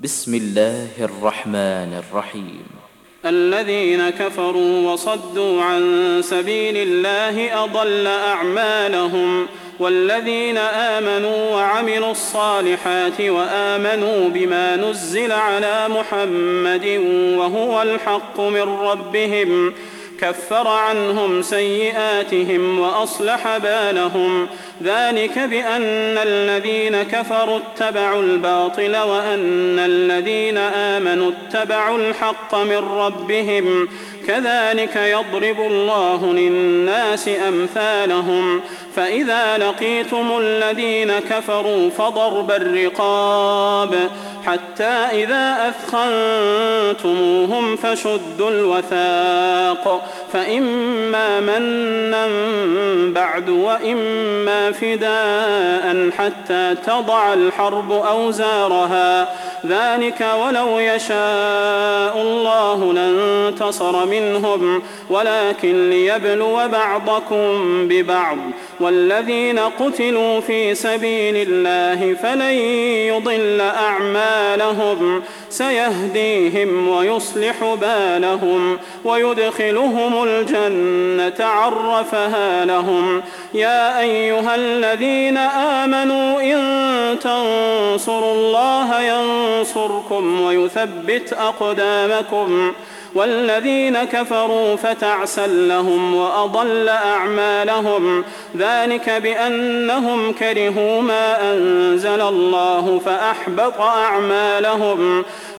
بسم الله الرحمن الرحيم. الذين كفروا وصدوا عن سبيل الله أضل أعمالهم، والذين آمنوا وعملوا الصالحات وآمنوا بما نزل على محمد وهو الحق من ربهم كفر عنهم سيئاتهم وأصلح بالهم. ذلك بأن الذين كفروا اتبعوا الباطل وأن الذين آمنوا اتبعوا الحق من ربهم. كذلك يضرب الله للناس أمثالهم. فإذا لقيتم الذين كفروا فضرب الرقاب حتى إذا أثخنتموهم فشدوا الوثاق، فإما منا بعد وإما فداء حتى تضع الحرب أوزارها. ذلك ولو يشاء الله لانتصر منهم، ولكن ليبلو بعضكم ببعض. والذين قتلوا في سبيل الله فلن يضل أعمالهم، سيهديهم ويصلح بالهم ويدخلهم الجنة عرفها لهم. يا أيها الذين آمنوا إن تنصروا الله ينصركم ويثبت أقدامكم. والذين كفروا فتعسا لهم وأضل أعمالهم. ذلك بأنهم كرهوا ما أنزل الله فأحبط أعمالهم.